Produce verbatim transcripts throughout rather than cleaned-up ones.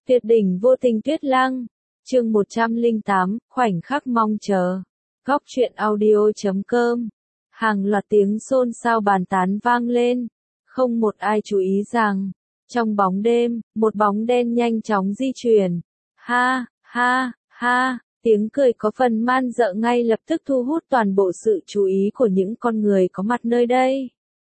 Tuyệt đỉnh vô tình tuyết lăng. Chương một trăm lẻ tám, khoảnh khắc mong chờ. Góc truyện audio chấm com. Hàng loạt tiếng xôn xao bàn tán vang lên. Không một ai chú ý rằng, trong bóng đêm, một bóng đen nhanh chóng di chuyển. Ha, ha, ha, tiếng cười có phần man dợ ngay lập tức thu hút toàn bộ sự chú ý của những con người có mặt nơi đây.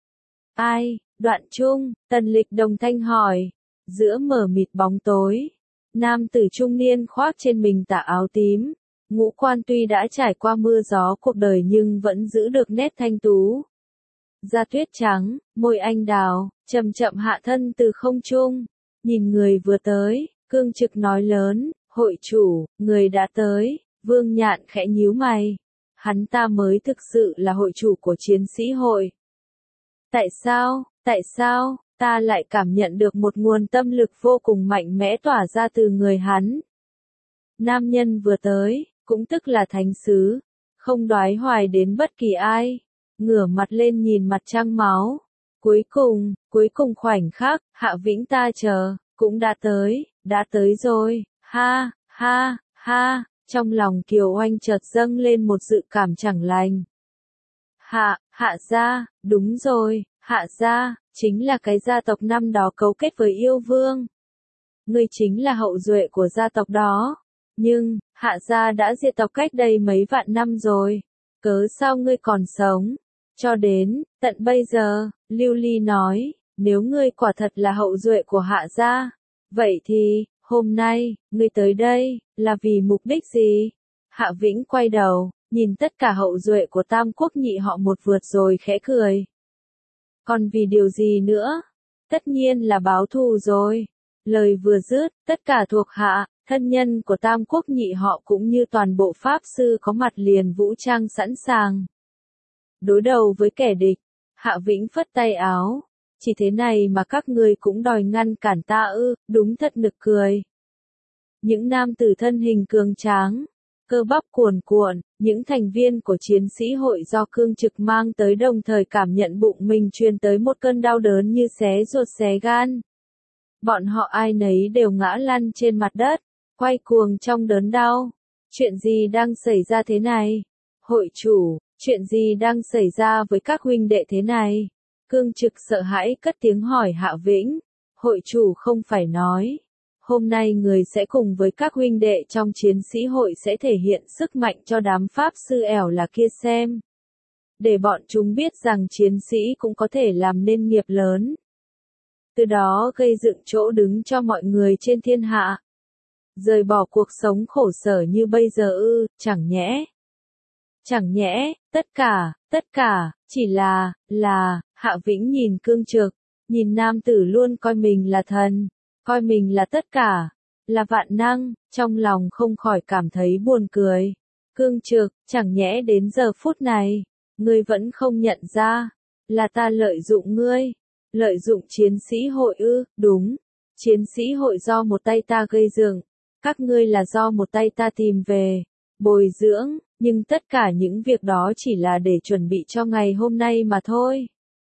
Ai? Đoạn Trung, Tần Lịch đồng thanh hỏi. Giữa mờ mịt bóng tối, nam tử trung niên khoác trên mình tà áo tím, ngũ quan tuy đã trải qua mưa gió cuộc đời nhưng vẫn giữ được nét thanh tú. Da tuyết trắng, môi anh đào, chậm chậm hạ thân từ không trung, nhìn người vừa tới, cương trực nói lớn, hội chủ, người đã tới. Vương Nhạn khẽ nhíu mày, hắn ta mới thực sự là hội chủ của chiến sĩ hội. Tại sao, tại sao, ta lại cảm nhận được một nguồn tâm lực vô cùng mạnh mẽ tỏa ra từ người hắn. Nam nhân vừa tới, cũng tức là thánh sứ, không đoái hoài đến bất kỳ ai, ngửa mặt lên nhìn mặt trăng máu. Cuối cùng, cuối cùng khoảnh khắc, Hạ Vĩnh ta chờ, cũng đã tới, đã tới rồi, ha, ha, ha, trong lòng Kiều Oanh chợt dâng lên một dự cảm chẳng lành. Hạ, Hạ gia, đúng rồi, Hạ gia, chính là cái gia tộc năm đó cấu kết với yêu vương. Ngươi chính là hậu duệ của gia tộc đó. Nhưng, Hạ gia đã diệt tộc cách đây mấy vạn năm rồi. Cớ sao ngươi còn sống? Cho đến, tận bây giờ, Lưu Ly nói, nếu ngươi quả thật là hậu duệ của Hạ gia, vậy thì, hôm nay, ngươi tới đây, là vì mục đích gì? Hạ Vĩnh quay đầu, nhìn tất cả hậu duệ của Tam Quốc nhị họ một vượt rồi khẽ cười. Còn vì điều gì nữa? Tất nhiên là báo thù rồi. Lời vừa dứt, tất cả thuộc hạ, thân nhân của Tam Quốc nhị họ cũng như toàn bộ pháp sư có mặt liền vũ trang sẵn sàng. Đối đầu với kẻ địch, Hạ Vĩnh phất tay áo. Chỉ thế này mà các ngươi cũng đòi ngăn cản ta ư, đúng thật nực cười. Những nam tử thân hình cường tráng, cơ bắp cuồn cuộn, những thành viên của chiến sĩ hội do Cương Trực mang tới đồng thời cảm nhận bụng mình truyền tới một cơn đau đớn như xé ruột xé gan. Bọn họ ai nấy đều ngã lăn trên mặt đất, quay cuồng trong đớn đau. Chuyện gì đang xảy ra thế này? Hội chủ, chuyện gì đang xảy ra với các huynh đệ thế này? Cương Trực sợ hãi cất tiếng hỏi Hạ Vĩnh. Hội chủ không phải nói, hôm nay người sẽ cùng với các huynh đệ trong chiến sĩ hội sẽ thể hiện sức mạnh cho đám pháp sư ẻo là kia xem. Để bọn chúng biết rằng chiến sĩ cũng có thể làm nên nghiệp lớn. Từ đó gây dựng chỗ đứng cho mọi người trên thiên hạ. Rời bỏ cuộc sống khổ sở như bây giờ ư, chẳng nhẽ. Chẳng nhẽ, tất cả, tất cả, chỉ là, là, Hạ Vĩnh nhìn Cương Trực, nhìn nam tử luôn coi mình là thần, coi mình là tất cả, là vạn năng, trong lòng không khỏi cảm thấy buồn cười. Cương Trực, chẳng nhẽ đến giờ phút này, ngươi vẫn không nhận ra, là ta lợi dụng ngươi, lợi dụng chiến sĩ hội ư, đúng, chiến sĩ hội do một tay ta gây dựng, các ngươi là do một tay ta tìm về, bồi dưỡng, nhưng tất cả những việc đó chỉ là để chuẩn bị cho ngày hôm nay mà thôi.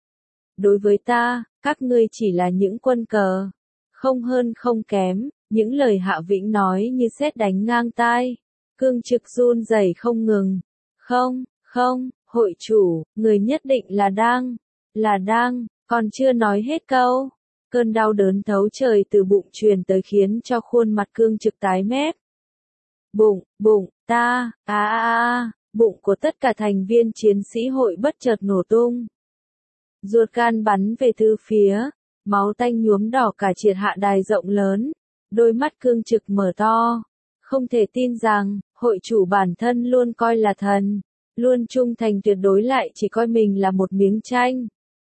Đối với ta, các ngươi chỉ là những quân cờ, không hơn không kém, những lời Hạ Vĩnh nói như sét đánh ngang tai. Cương Trực run rẩy không ngừng. Không, không, hội chủ, người nhất định là đang, là đang, còn chưa nói hết câu. Cơn đau đớn thấu trời từ bụng truyền tới khiến cho khuôn mặt Cương Trực tái mét. Bụng, bụng, ta, a a a, bụng của tất cả thành viên chiến sĩ hội bất chợt nổ tung. Ruột gan bắn về tứ phía, máu tanh nhuốm đỏ cả triệt hạ đài rộng lớn, đôi mắt Cương Trực mở to, không thể tin rằng, hội chủ bản thân luôn coi là thần, luôn trung thành tuyệt đối lại chỉ coi mình là một miếng tranh.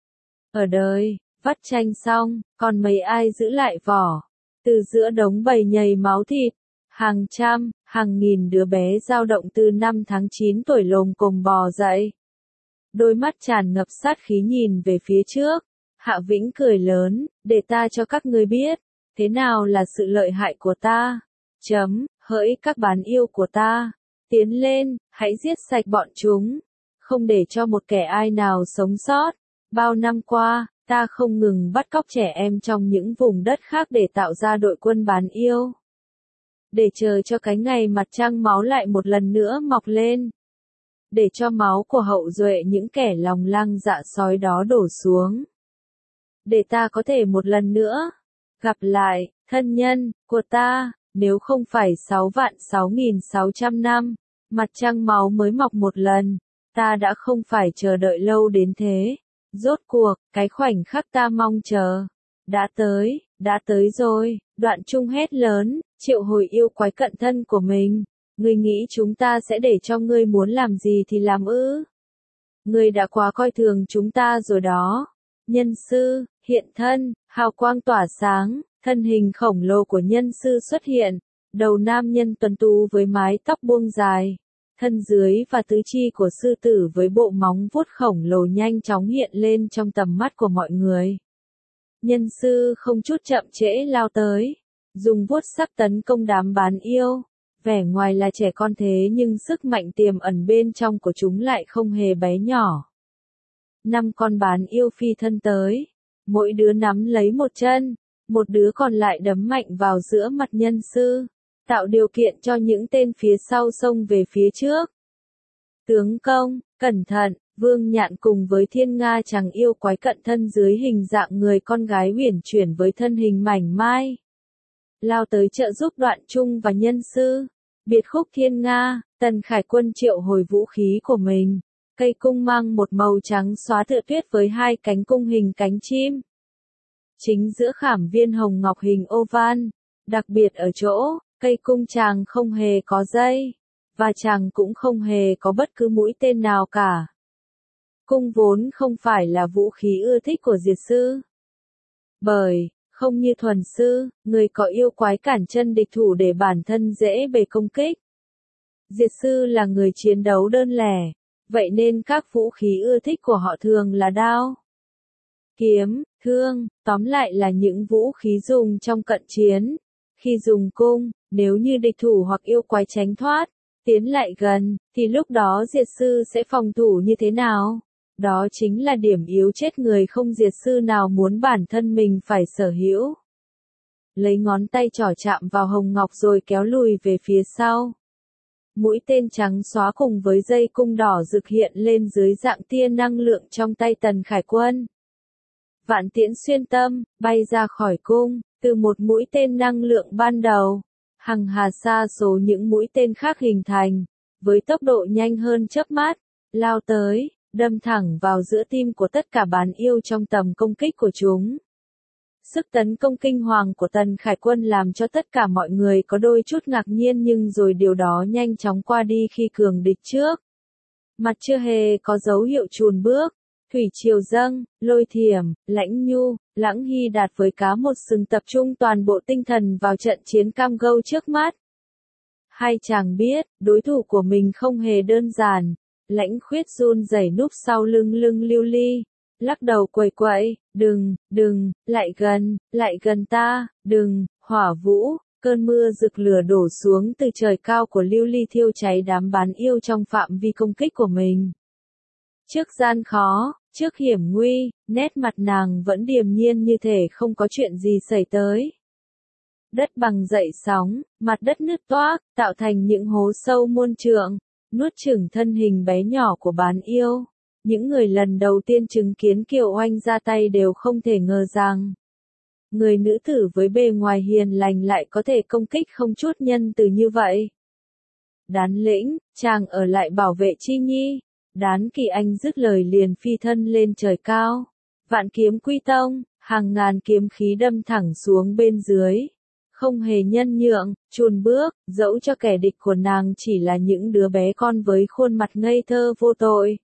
Ở đời, vắt tranh xong, còn mấy ai giữ lại vỏ, từ giữa đống bầy nhầy máu thịt, hàng trăm, hàng nghìn đứa bé dao động từ năm tháng chín tuổi lồm cồm bò dậy. Đôi mắt tràn ngập sát khí nhìn về phía trước, Hạ Vĩnh cười lớn, để ta cho các ngươi biết, thế nào là sự lợi hại của ta. Chấm, hỡi các bán yêu của ta, tiến lên, hãy giết sạch bọn chúng, không để cho một kẻ ai nào sống sót. Bao năm qua, Ta không ngừng bắt cóc trẻ em trong những vùng đất khác để tạo ra đội quân bán yêu. Để chờ cho cái ngày mặt trăng máu lại một lần nữa mọc lên. Để cho máu của hậu duệ những kẻ lòng lang dạ sói đó đổ xuống. Để ta có thể một lần nữa gặp lại thân nhân của ta, nếu không phải sáu vạn sáu nghìn sáu trăm năm, mặt trăng máu mới mọc một lần, ta đã không phải chờ đợi lâu đến thế. Rốt cuộc, cái khoảnh khắc ta mong chờ, đã tới, đã tới rồi. Đoạn Trung hét lớn, triệu hồi yêu quái cận thân của mình. Ngươi nghĩ chúng ta sẽ để cho ngươi muốn làm gì thì làm ư? Ngươi đã quá coi thường chúng ta rồi đó. Nhân sư, hiện thân, hào quang tỏa sáng, thân hình khổng lồ của nhân sư xuất hiện. Đầu nam nhân tuấn tú với mái tóc buông dài. Thân dưới và tứ chi của sư tử với bộ móng vuốt khổng lồ nhanh chóng hiện lên trong tầm mắt của mọi người. Nhân sư không chút chậm trễ lao tới, dùng vuốt sắc tấn công đám bán yêu. Vẻ ngoài là trẻ con thế nhưng sức mạnh tiềm ẩn bên trong của chúng lại không hề bé nhỏ. Năm con bán yêu phi thân tới, mỗi đứa nắm lấy một chân, một đứa còn lại đấm mạnh vào giữa mặt nhân sư, tạo điều kiện cho những tên phía sau xông về phía trước. Tướng công, cẩn thận, Vương Nhạn cùng với Thiên Nga chàng yêu quái cận thân dưới hình dạng người con gái uyển chuyển với thân hình mảnh mai. Lao tới trợ giúp Đoạn Trung và nhân sư. Biệt khúc Thiên Nga, Tần Khải Quân triệu hồi vũ khí của mình. Cây cung mang một màu trắng xóa tựa tuyết với hai cánh cung hình cánh chim. Chính giữa khảm viên hồng ngọc hình oval. Đặc biệt ở chỗ, cây cung chàng không hề có dây. Và chàng cũng không hề có bất cứ mũi tên nào cả. Cung vốn không phải là vũ khí ưa thích của Diệt Sư. Bởi, không như Thuần Sư, người có yêu quái cản chân địch thủ để bản thân dễ bề công kích. Diệt Sư là người chiến đấu đơn lẻ, vậy nên các vũ khí ưa thích của họ thường là đao, kiếm, thương, tóm lại là những vũ khí dùng trong cận chiến. Khi dùng cung, nếu như địch thủ hoặc yêu quái tránh thoát, tiến lại gần, thì lúc đó Diệt Sư sẽ phòng thủ như thế nào? Đó chính là điểm yếu chết người không Diệt Sư nào muốn bản thân mình phải sở hữu. Lấy ngón tay trỏ chạm vào hồng ngọc rồi kéo lùi về phía sau. Mũi tên trắng xóa cùng với dây cung đỏ rực hiện lên dưới dạng tia năng lượng trong tay Tần Khải Quân. Vạn tiễn xuyên tâm, bay ra khỏi cung, từ một mũi tên năng lượng ban đầu. Hằng hà sa số những mũi tên khác hình thành, với tốc độ nhanh hơn chớp mắt, lao tới, đâm thẳng vào giữa tim của tất cả bán yêu trong tầm công kích của chúng. Sức tấn công kinh hoàng của Tần Khải Quân làm cho tất cả mọi người có đôi chút ngạc nhiên nhưng rồi điều đó nhanh chóng qua đi khi cường địch trước. Mặt chưa hề có dấu hiệu chùn bước, thủy triều dâng, lôi thiểm, lãnh nhu, lãng hy đạt với cá một sừng tập trung toàn bộ tinh thần vào trận chiến cam go trước mắt. Hai chàng biết, đối thủ của mình không hề đơn giản. Lãnh khuyết run rẩy núp sau lưng lưng Lưu Ly, lắc đầu quẩy quậy, đừng, đừng, lại gần, lại gần ta, đừng, hỏa vũ, cơn mưa rực lửa đổ xuống từ trời cao của Lưu Ly thiêu cháy đám bán yêu trong phạm vi công kích của mình. Trước gian khó, trước hiểm nguy, nét mặt nàng vẫn điềm nhiên như thể không có chuyện gì xảy tới. Đất bằng dậy sóng, mặt đất nứt toác, tạo thành những hố sâu muôn trượng. Nuốt chửng thân hình bé nhỏ của bán yêu. Những người lần đầu tiên chứng kiến Kiều Oanh ra tay đều không thể ngờ rằng người nữ tử với bề ngoài hiền lành lại có thể công kích không chút nhân từ như vậy. Đán lĩnh, chàng ở lại bảo vệ Chi Nhi. Đán Kỳ Anh dứt lời liền phi thân lên trời cao. Vạn kiếm quy tông, hàng ngàn kiếm khí đâm thẳng xuống bên dưới. Không hề nhân nhượng, chùn bước, dẫu cho kẻ địch của nàng chỉ là những đứa bé con với khuôn mặt ngây thơ vô tội.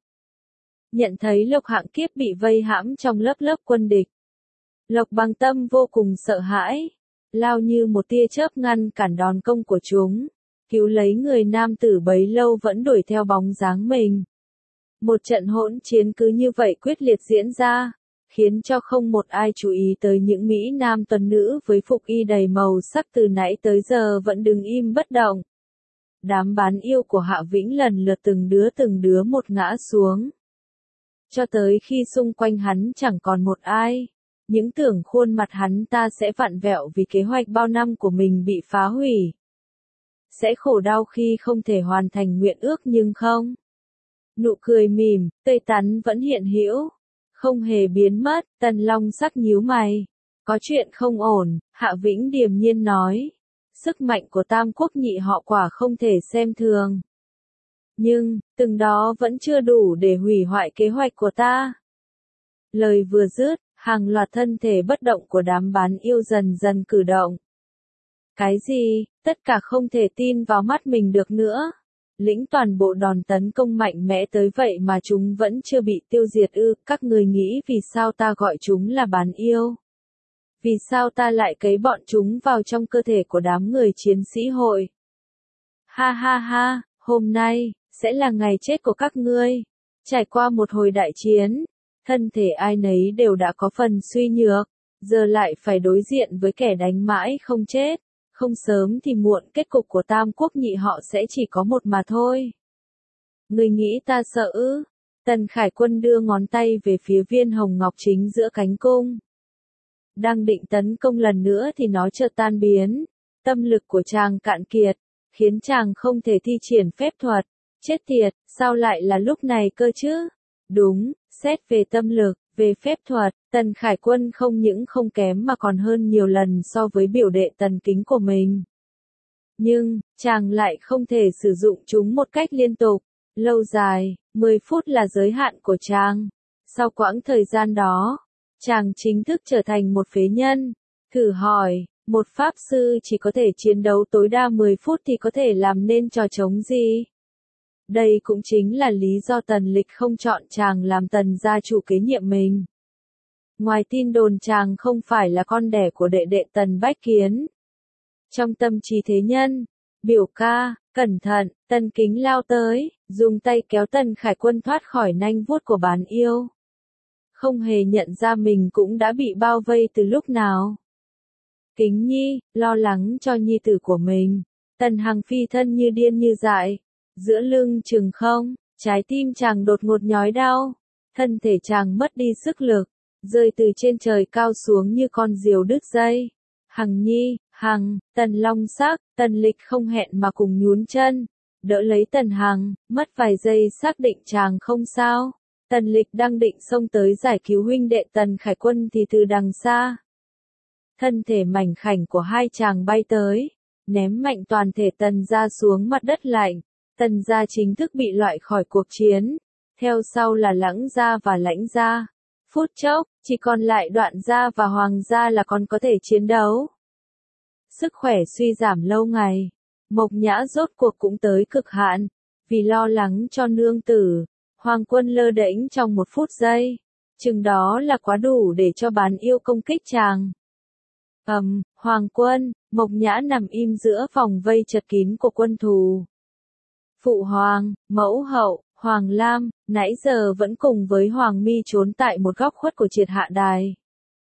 Nhận thấy Lộc Hạng Kiếp bị vây hãm trong lớp lớp quân địch. Lộc Bằng Tâm vô cùng sợ hãi, lao như một tia chớp ngăn cản đòn công của chúng, cứu lấy người nam tử bấy lâu vẫn đuổi theo bóng dáng mình. Một trận hỗn chiến cứ như vậy quyết liệt diễn ra. Khiến cho không một ai chú ý tới những Mỹ Nam tuần nữ với phục y đầy màu sắc từ nãy tới giờ vẫn đứng im bất động. Đám bán yêu của Hạ Vĩnh lần lượt từng đứa từng đứa một ngã xuống. cho tới khi xung quanh hắn chẳng còn một ai. Những tưởng khuôn mặt hắn ta sẽ vặn vẹo vì kế hoạch bao năm của mình bị phá hủy. Sẽ khổ đau khi không thể hoàn thành nguyện ước nhưng không. Nụ cười mỉm, tươi tắn vẫn hiện hữu, không hề biến mất. Tần Long Sắc nhíu mày. Có chuyện không ổn, Hạ Vĩnh điềm nhiên nói. Sức mạnh của Tam Quốc nhị họ quả không thể xem thường. Nhưng, từng đó vẫn chưa đủ để hủy hoại kế hoạch của ta. Lời vừa dứt, hàng loạt thân thể bất động của đám bán yêu dần dần cử động. Cái gì, tất cả không thể tin vào mắt mình được nữa. Lĩnh toàn bộ đòn tấn công mạnh mẽ tới vậy mà chúng vẫn chưa bị tiêu diệt ư, các người nghĩ vì sao ta gọi chúng là bán yêu? Vì sao ta lại cấy bọn chúng vào trong cơ thể của đám người chiến sĩ hội? Ha ha ha, hôm nay, sẽ là ngày chết của các ngươi. Trải qua một hồi đại chiến, thân thể ai nấy đều đã có phần suy nhược, giờ lại phải đối diện với kẻ đánh mãi không chết. Không sớm thì muộn kết cục của Tam Quốc nhị họ sẽ chỉ có một mà thôi. Người nghĩ ta sợ ư? Tần Khải Quân đưa ngón tay về phía viên hồng ngọc chính giữa cánh cung. Đang định tấn công lần nữa thì nó chợt tan biến. Tâm lực của chàng cạn kiệt, khiến chàng không thể thi triển phép thuật. Chết tiệt, sao lại là lúc này cơ chứ? Đúng, xét về tâm lực, về phép thuật, Tần Khải Quân không những không kém mà còn hơn nhiều lần so với biểu đệ Tần Kính của mình. Nhưng, chàng lại không thể sử dụng chúng một cách liên tục, lâu dài, mười phút là giới hạn của chàng. Sau quãng thời gian đó, chàng chính thức trở thành một phế nhân. Thử hỏi, một pháp sư chỉ có thể chiến đấu tối đa mười phút thì có thể làm nên trò trống gì? Đây cũng chính là lý do Tần Lịch không chọn chàng làm Tần gia chủ kế nhiệm mình. Ngoài tin đồn chàng không phải là con đẻ của đệ đệ Tần Bách Kiến. Trong tâm trí thế nhân, biểu ca, cẩn thận, Tần Kính lao tới, dùng tay kéo Tần Khải Quân thoát khỏi nanh vuốt của bán yêu. Không hề nhận ra mình cũng đã bị bao vây từ lúc nào. Kính Nhi, lo lắng cho nhi tử của mình. Tần Hằng phi thân như điên như dại. Giữa lưng chừng không, trái tim chàng đột ngột nhói đau. Thân thể chàng mất đi sức lực, rơi từ trên trời cao xuống như con diều đứt dây. Hằng Nhi, Hằng, Tần Long Sắc, Tần Lịch không hẹn mà cùng nhún chân, đỡ lấy Tần Hằng, mất vài giây xác định chàng không sao. Tần Lịch đang định xông tới giải cứu huynh đệ Tần Khải Quân thì từ đằng xa, thân thể mảnh khảnh của hai chàng bay tới, ném mạnh toàn thể Tần gia xuống mặt đất lạnh. Tần gia chính thức bị loại khỏi cuộc chiến, theo sau là Lãng gia và Lãnh gia. Phút chốc, chỉ còn lại Đoạn gia và Hoàng gia là còn có thể chiến đấu. Sức khỏe suy giảm lâu ngày, Mộc Nhã rốt cuộc cũng tới cực hạn, vì lo lắng cho nương tử, Hoàng Quân lơ đễnh trong một phút giây, chừng đó là quá đủ để cho bán yêu công kích chàng. Ầm, um, Hoàng Quân, Mộc Nhã nằm im giữa vòng vây chật kín của quân thù. Phụ Hoàng, Mẫu Hậu, Hoàng Lam, nãy giờ vẫn cùng với Hoàng Mi trốn tại một góc khuất của triệt hạ đài.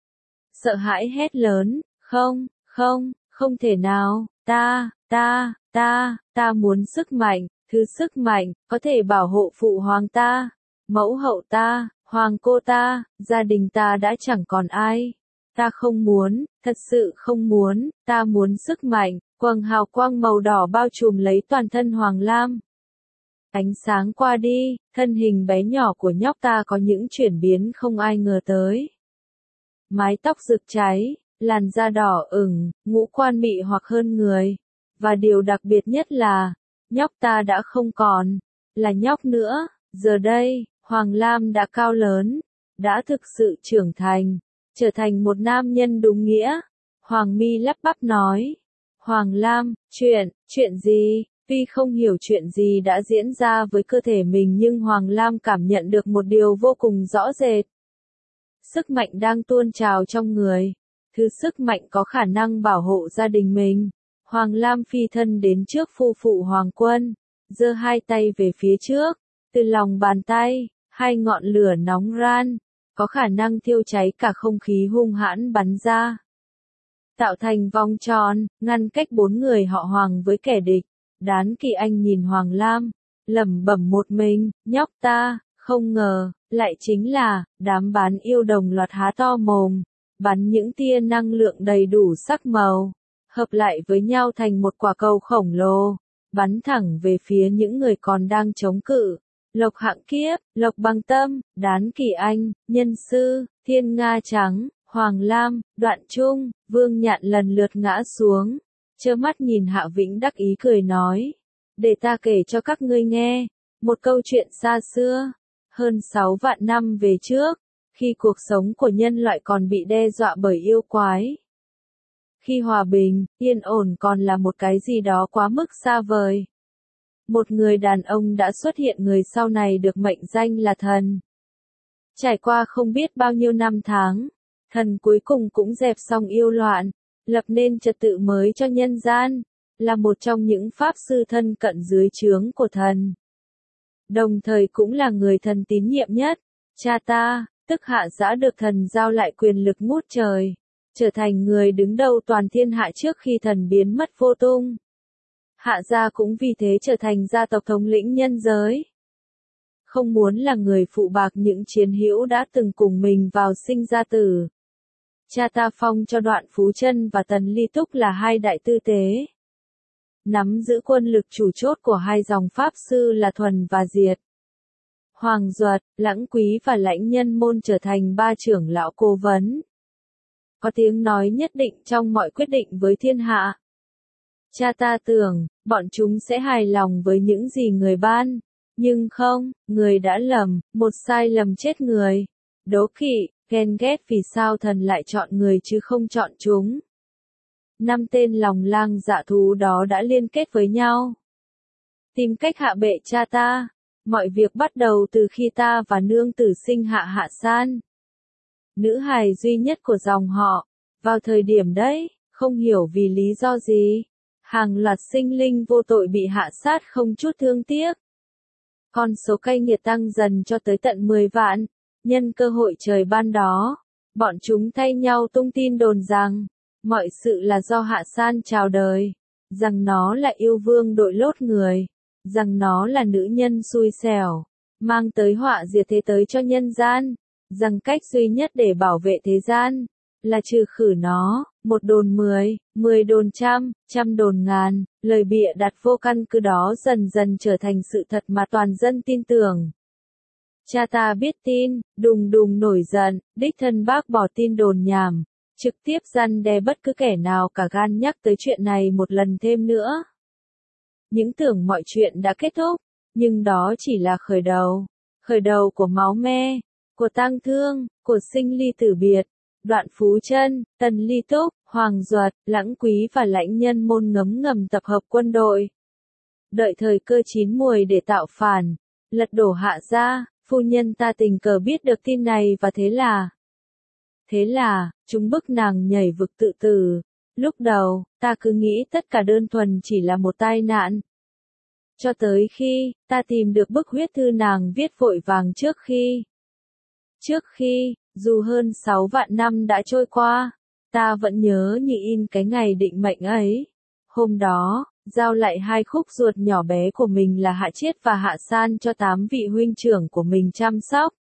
Sợ hãi hét lớn, không, không, không thể nào, ta, ta, ta, ta muốn sức mạnh, thứ sức mạnh, có thể bảo hộ Phụ Hoàng ta, Mẫu Hậu ta, Hoàng cô ta, gia đình ta đã chẳng còn ai. Ta không muốn, thật sự không muốn, ta muốn sức mạnh, quầng hào quang màu đỏ bao trùm lấy toàn thân Hoàng Lam. Ánh sáng qua đi, thân hình bé nhỏ của nhóc ta có những chuyển biến không ai ngờ tới. Mái tóc rực cháy, làn da đỏ ửng, ngũ quan mị hoặc hơn người. Và điều đặc biệt nhất là, nhóc ta đã không còn là nhóc nữa. Giờ đây, Hoàng Lam đã cao lớn, đã thực sự trưởng thành, trở thành một nam nhân đúng nghĩa. Hoàng Mi lắp bắp nói. Hoàng Lam, chuyện, chuyện gì? Tuy không hiểu chuyện gì đã diễn ra với cơ thể mình nhưng Hoàng Lam cảm nhận được một điều vô cùng rõ rệt. Sức mạnh đang tuôn trào trong người. Thứ sức mạnh có khả năng bảo hộ gia đình mình. Hoàng Lam phi thân đến trước phu phụ Hoàng Quân, giơ hai tay về phía trước. Từ lòng bàn tay, hai ngọn lửa nóng ran, có khả năng thiêu cháy cả không khí hung hãn bắn ra. Tạo thành vòng tròn, ngăn cách bốn người họ Hoàng với kẻ địch. Đán Kỳ Anh nhìn Hoàng Lam, lẩm bẩm một mình, nhóc ta, Không ngờ, lại chính là, đám bán yêu đồng loạt há to mồm, bắn những tia năng lượng đầy đủ sắc màu, hợp lại với nhau thành một quả cầu khổng lồ, bắn thẳng về phía những người còn đang chống cự. Lộc Hạng Kiếp, Lộc Bằng Tâm, Đán Kỳ Anh, Nhân Sư, Thiên Nga Trắng, Hoàng Lam, Đoạn Trung, Vương Nhạn lần lượt ngã xuống, trơ mắt nhìn Hạ Vĩnh đắc ý cười nói, để ta kể cho các ngươi nghe, một câu chuyện xa xưa, hơn sáu vạn năm về trước, khi cuộc sống của nhân loại còn bị đe dọa bởi yêu quái. Khi hòa bình, yên ổn còn là một cái gì đó quá mức xa vời. Một người đàn ông đã xuất hiện, người sau này được mệnh danh là thần. Trải qua không biết bao nhiêu năm tháng, thần cuối cùng cũng dẹp xong yêu loạn, lập nên trật tự mới cho nhân gian, là một trong những pháp sư thân cận dưới trướng của thần. Đồng thời cũng là người thần tín nhiệm nhất. Cha ta, tức Hạ Dã được thần giao lại quyền lực ngút trời, trở thành người đứng đầu toàn thiên hạ trước khi thần biến mất vô tung. Hạ gia cũng vì thế trở thành gia tộc thống lĩnh nhân giới. Không muốn là người phụ bạc những chiến hữu đã từng cùng mình vào sinh ra tử. Cha ta phong cho Đoạn Phú Chân và Tần Ly Túc là hai đại tư tế. Nắm giữ quân lực chủ chốt của hai dòng pháp sư là Thuần và Diệt. Hoàng Duật, Lãng Quý và Lãnh Nhân Môn trở thành ba trưởng lão cố vấn. Có tiếng nói nhất định trong mọi quyết định với thiên hạ. Cha ta tưởng, bọn chúng sẽ hài lòng với những gì người ban. Nhưng không, người đã lầm, một sai lầm chết người. Đố kỵ, ghen ghét vì sao thần lại chọn người chứ không chọn chúng. Năm tên lòng lang dạ thú đó đã liên kết với nhau, tìm cách hạ bệ cha ta. Mọi việc bắt đầu từ khi ta và nương tử sinh hạ Hạ San, nữ hài duy nhất của dòng họ. Vào thời điểm đấy, không hiểu vì lý do gì, hàng loạt sinh linh vô tội bị hạ sát không chút thương tiếc. Con số cay nghiệt tăng dần cho tới tận mười vạn. Nhân cơ hội trời ban đó, bọn chúng thay nhau tung tin đồn rằng, mọi sự là do Hạ San chào đời, rằng nó là yêu vương đội lốt người, rằng nó là nữ nhân xui xẻo, mang tới họa diệt thế tới cho nhân gian, rằng cách duy nhất để bảo vệ thế gian, là trừ khử nó. Một đồn mười, mười đồn trăm, trăm đồn ngàn, lời bịa đặt vô căn cứ đó dần dần trở thành sự thật mà toàn dân tin tưởng. Cha ta biết tin, đùng đùng nổi giận, đích thân bác bỏ tin đồn nhảm, trực tiếp răn đe bất cứ kẻ nào cả gan nhắc tới chuyện này một lần thêm nữa. Những tưởng mọi chuyện đã kết thúc, nhưng đó chỉ là khởi đầu, khởi đầu của máu me, của tang thương, của sinh ly tử biệt. Đoạn Phú Chân, Tần Ly Túc, Hoàng Duật, Lãng Quý và Lãnh Nhân Môn ngấm ngầm tập hợp quân đội, đợi thời cơ chín muồi để tạo phản, lật đổ Hạ gia. Phu nhân ta tình cờ biết được tin này và thế là, thế là, chúng bức nàng nhảy vực tự tử. Lúc đầu, ta cứ nghĩ tất cả đơn thuần chỉ là một tai nạn. Cho tới khi, ta tìm được bức huyết thư nàng viết vội vàng trước khi, trước khi, dù hơn sáu vạn năm đã trôi qua, ta vẫn nhớ như in cái ngày định mệnh ấy. Hôm đó, giao lại hai khúc ruột nhỏ bé của mình là Hạ Chiết và Hạ San cho tám vị huynh trưởng của mình chăm sóc.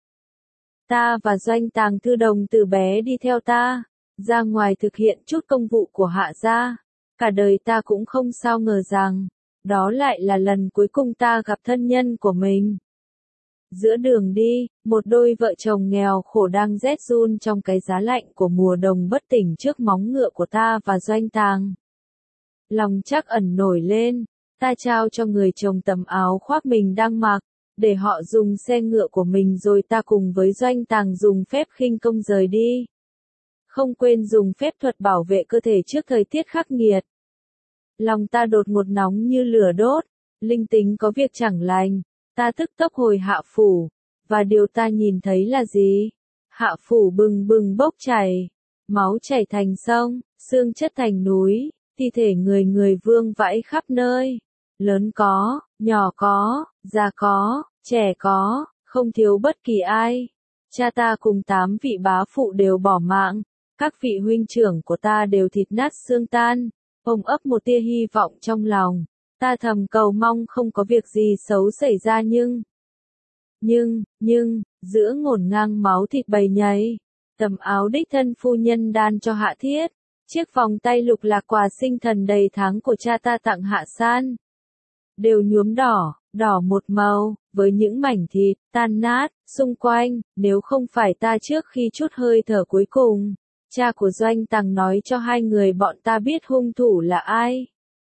Ta và Doanh Tàng Thư Đồng từ bé đi theo ta, ra ngoài thực hiện chút công vụ của Hạ gia. Cả đời ta cũng không sao ngờ rằng, đó lại là lần cuối cùng ta gặp thân nhân của mình. Giữa đường đi, một đôi vợ chồng nghèo khổ đang rét run trong cái giá lạnh của mùa đông bất tỉnh trước móng ngựa của ta và Doanh Tàng. Lòng trắc ẩn nổi lên, ta trao cho người chồng tấm áo khoác mình đang mặc, để họ dùng xe ngựa của mình rồi ta cùng với Doanh Tàng dùng phép khinh công rời đi. Không quên dùng phép thuật bảo vệ cơ thể trước thời tiết khắc nghiệt. Lòng ta đột ngột nóng như lửa đốt, linh tính có việc chẳng lành, ta tức tốc hồi Hạ phủ, và điều ta nhìn thấy là gì? Hạ phủ bừng bừng bốc chảy, máu chảy thành sông, xương chất thành núi. Thi thể người người vương vãi khắp nơi, lớn có, nhỏ có, già có, trẻ có, không thiếu bất kỳ ai. Cha ta cùng tám vị bá phụ đều bỏ mạng, các vị huynh trưởng của ta đều thịt nát xương tan. Ôm ấp một tia hy vọng trong lòng, ta thầm cầu mong không có việc gì xấu xảy ra nhưng Nhưng, nhưng, giữa ngổn ngang máu thịt bầy nhầy, tầm áo đích thân phu nhân đan cho Hạ Thiết, chiếc vòng tay lục lạc quà sinh thần đầy tháng của cha ta tặng Hạ San, đều nhuốm đỏ, đỏ một màu, với những mảnh thịt, tan nát, xung quanh, nếu không phải ta trước khi chút hơi thở cuối cùng, cha của Doanh Tằng nói cho hai người bọn ta biết hung thủ là ai.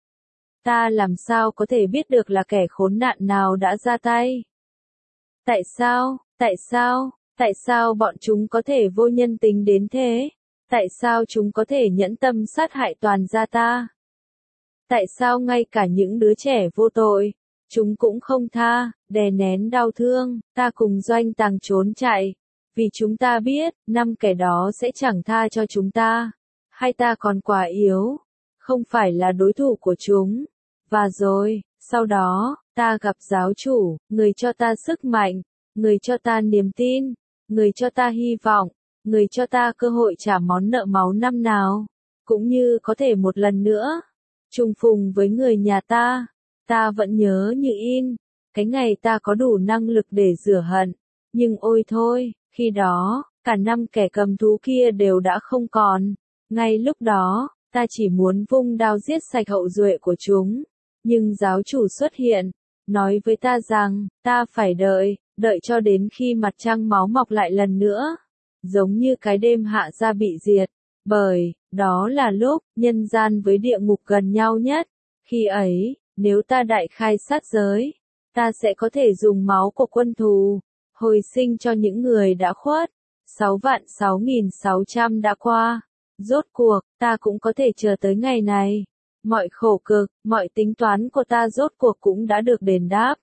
Ta làm sao có thể biết được là kẻ khốn nạn nào đã ra tay? Tại sao, tại sao, tại sao bọn chúng có thể vô nhân tính đến thế? Tại sao chúng có thể nhẫn tâm sát hại toàn gia ta? Tại sao ngay cả những đứa trẻ vô tội, chúng cũng không tha, đè nén đau thương, ta cùng Doanh Tằng trốn chạy, vì chúng ta biết, năm kẻ đó sẽ chẳng tha cho chúng ta, hay ta còn quá yếu, không phải là đối thủ của chúng. Và rồi, sau đó, ta gặp giáo chủ, người cho ta sức mạnh, người cho ta niềm tin, người cho ta hy vọng, người cho ta cơ hội trả món nợ máu năm nào, cũng như có thể một lần nữa, trùng phùng với người nhà ta. Ta vẫn nhớ như in, cái ngày ta có đủ năng lực để rửa hận, nhưng ôi thôi, khi đó, cả năm kẻ cầm thú kia đều đã không còn. Ngay lúc đó, ta chỉ muốn vung đao giết sạch hậu duệ của chúng. Nhưng giáo chủ xuất hiện, nói với ta rằng, ta phải đợi, đợi cho đến khi mặt trăng máu mọc lại lần nữa. Giống như cái đêm hạ gia bị diệt, bởi, đó là lúc, nhân gian với địa ngục gần nhau nhất. Khi ấy, nếu ta đại khai sát giới, ta sẽ có thể dùng máu của quân thù, hồi sinh cho những người đã khuất. Sáu vạn sáu nghìn sáu trăm đã qua. Rốt cuộc, ta cũng có thể chờ tới ngày này. Mọi khổ cực, mọi tính toán của ta rốt cuộc cũng đã được đền đáp.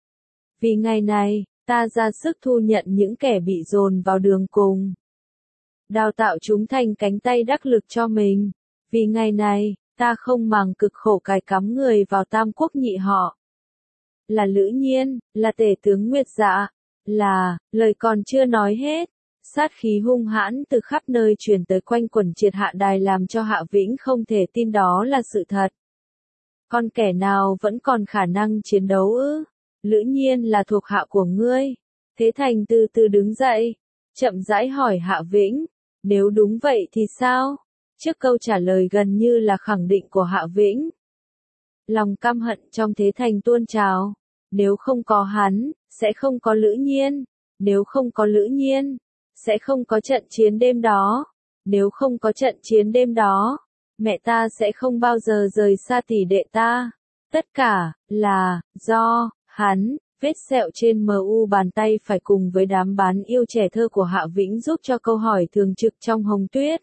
Vì ngày này, ta ra sức thu nhận những kẻ bị dồn vào đường cùng. Đào tạo chúng thành cánh tay đắc lực cho mình. Vì ngày này, ta không màng cực khổ cài cắm người vào tam quốc nhị họ. Là Lữ Nhiên, là tể tướng Nguyệt Dạ, là, lời còn chưa nói hết. Sát khí hung hãn từ khắp nơi truyền tới quanh quẩn Triệt Hạ Đài làm cho Hạ Vĩnh không thể tin đó là sự thật. Con kẻ nào vẫn còn khả năng chiến đấu ư? Lữ Nhiên là thuộc hạ của ngươi. Thế Thành từ từ đứng dậy, chậm rãi hỏi Hạ Vĩnh, nếu đúng vậy thì sao? Trước câu trả lời gần như là khẳng định của Hạ Vĩnh. Lòng căm hận trong Thế Thành tuôn trào. Nếu không có hắn, sẽ không có Lữ Nhiên. Nếu không có Lữ Nhiên, sẽ không có trận chiến đêm đó. Nếu không có trận chiến đêm đó, mẹ ta sẽ không bao giờ rời xa tỷ đệ ta. Tất cả, là, do, hắn. Vết sẹo trên mờ u bàn tay phải cùng với đám bán yêu trẻ thơ của Hạ Vĩnh giúp cho câu hỏi thường trực trong Hồng Tuyết.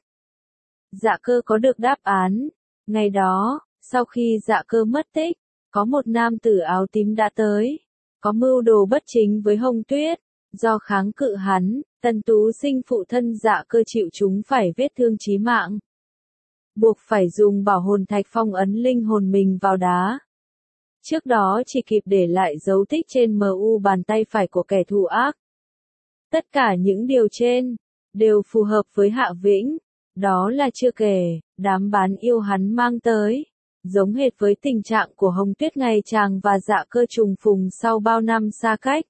Dạ Cơ có được đáp án. Ngày đó, sau khi Dạ Cơ mất tích, có một nam tử áo tím đã tới, có mưu đồ bất chính với Hồng Tuyết. Do kháng cự hắn, Tần Tú Sinh phụ thân Dạ Cơ chịu chúng phải vết thương chí mạng. Buộc phải dùng bảo hồn thạch phong ấn linh hồn mình vào đá. Trước đó chỉ kịp để lại dấu tích trên mờ u bàn tay phải của kẻ thù ác. Tất cả những điều trên, đều phù hợp với Hạ Vĩnh. Đó là chưa kể, đám bán yêu hắn mang tới. Giống hệt với tình trạng của Hồng Tuyết ngày chàng và Dạ Cơ trùng phùng sau bao năm xa cách.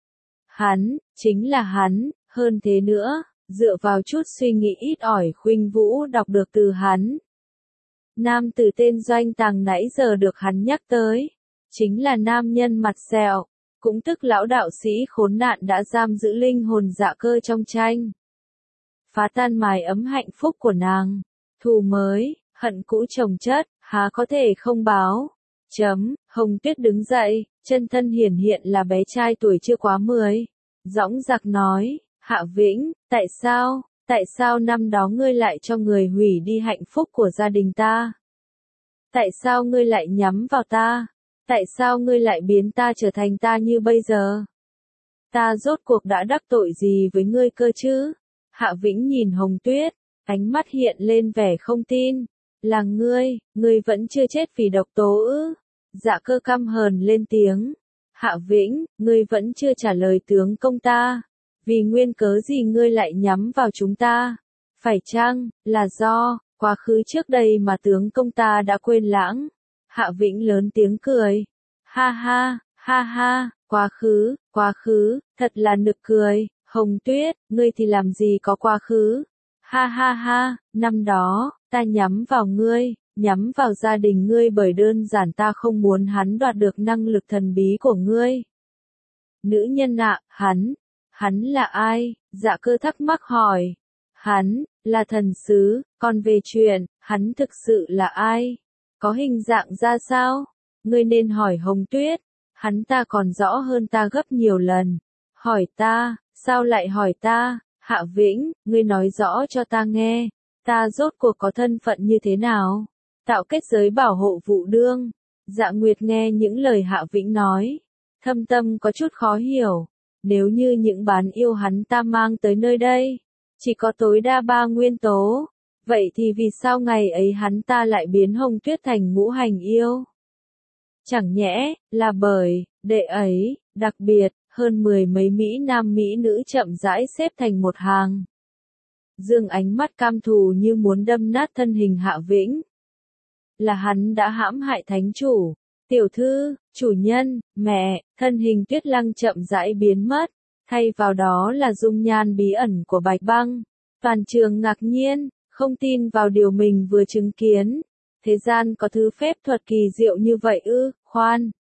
Hắn, chính là hắn, hơn thế nữa, dựa vào chút suy nghĩ ít ỏi Khuynh Vũ đọc được từ hắn. Nam tử tên Doanh Tằng nãy giờ được hắn nhắc tới, chính là nam nhân mặt sẹo, cũng tức lão đạo sĩ khốn nạn đã giam giữ linh hồn Dạ Cơ trong tranh. Phá tan mái ấm hạnh phúc của nàng, thù mới, hận cũ chồng chất, há có thể không báo. Chấm, Hồng Tuyết đứng dậy, chân thân hiển hiện là bé trai tuổi chưa quá mười. Dõng dạc nói, Hạ Vĩnh, tại sao, tại sao năm đó ngươi lại cho người hủy đi hạnh phúc của gia đình ta? Tại sao ngươi lại nhắm vào ta? Tại sao ngươi lại biến ta trở thành ta như bây giờ? Ta rốt cuộc đã đắc tội gì với ngươi cơ chứ? Hạ Vĩnh nhìn Hồng Tuyết, ánh mắt hiện lên vẻ không tin. Là ngươi, ngươi vẫn chưa chết vì độc tố ư? Dạ Cơ căm hờn lên tiếng. Hạ Vĩnh, ngươi vẫn chưa trả lời tướng công ta. Vì nguyên cớ gì ngươi lại nhắm vào chúng ta? Phải chăng, là do, quá khứ trước đây mà tướng công ta đã quên lãng? Hạ Vĩnh lớn tiếng cười. Ha ha, ha ha, Quá khứ, quá khứ, thật là nực cười, Hồng Tuyết, ngươi thì làm gì có quá khứ. Ha ha ha, năm đó, ta nhắm vào ngươi, nhắm vào gia đình ngươi bởi đơn giản ta không muốn hắn đoạt được năng lực thần bí của ngươi. Nữ nhân ạ, hắn, hắn là ai? Dạ Cơ thắc mắc hỏi. Hắn, là thần sứ, còn về chuyện, hắn thực sự là ai? Có hình dạng ra sao? Ngươi nên hỏi Hồng Tuyết, hắn ta còn rõ hơn ta gấp nhiều lần. Hỏi ta, sao lại hỏi ta? Hạ Vĩnh, ngươi nói rõ cho ta nghe, ta rốt cuộc có thân phận như thế nào? Tạo kết giới bảo hộ Vũ Đương. Dạ Nguyệt nghe những lời Hạ Vĩnh nói, thâm tâm có chút khó hiểu. Nếu như những bán yêu hắn ta mang tới nơi đây, chỉ có tối đa ba nguyên tố, vậy thì vì sao ngày ấy hắn ta lại biến Hồng Tuyết thành ngũ hành yêu? Chẳng nhẽ, là bởi, đệ ấy, đặc biệt, hơn mười mấy Mỹ nam Mỹ nữ chậm rãi xếp thành một hàng. Dương ánh mắt cam thù như muốn đâm nát thân hình Hạ Vĩnh. Là hắn đã hãm hại thánh chủ. Tiểu thư, chủ nhân, mẹ, thân hình Tuyết Lăng chậm rãi biến mất, thay vào đó là dung nhan bí ẩn của Bạch Băng. Toàn trường ngạc nhiên, không tin vào điều mình vừa chứng kiến. Thế gian có thứ phép thuật kỳ diệu như vậy ư? Khoan.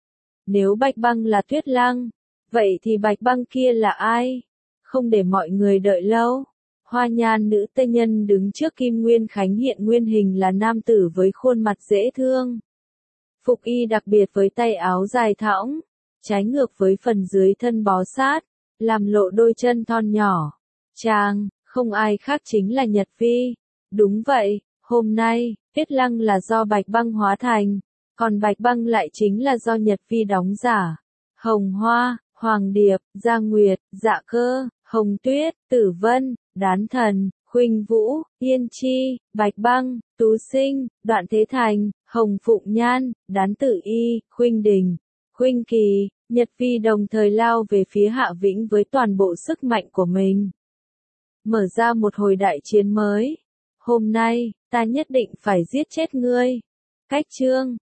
Nếu Bạch Băng là Tuyết Lăng, vậy thì Bạch Băng kia là ai? Không để mọi người đợi lâu. Hoa nhan nữ Tây Nhân đứng trước Kim Nguyên Khánh hiện nguyên hình là nam tử với khuôn mặt dễ thương. Phục y đặc biệt với tay áo dài thõng, trái ngược với phần dưới thân bó sát, làm lộ đôi chân thon nhỏ. Chàng, không ai khác chính là Nhật Phi. Đúng vậy, hôm nay, Tuyết Lăng là do Bạch Băng hóa thành, còn Bạch Băng lại chính là do Nhật Phi đóng giả. Hồng Hoa, Hoàng Điệp, Gia Nguyệt, Dạ Cơ, Hồng Tuyết, Tử Vân, Đán Thần, Khuynh Vũ, Yên Chi, Bạch Băng, Tú Sinh, Đoạn Thế Thành, Hồng Phụng Nhan, Đán Tử Y, Khuynh Đình, Khuynh Kỳ, Nhật Phi đồng thời lao về phía Hạ Vĩnh với toàn bộ sức mạnh của mình. Mở ra một hồi đại chiến mới. Hôm nay, ta nhất định phải giết chết ngươi. Cách chương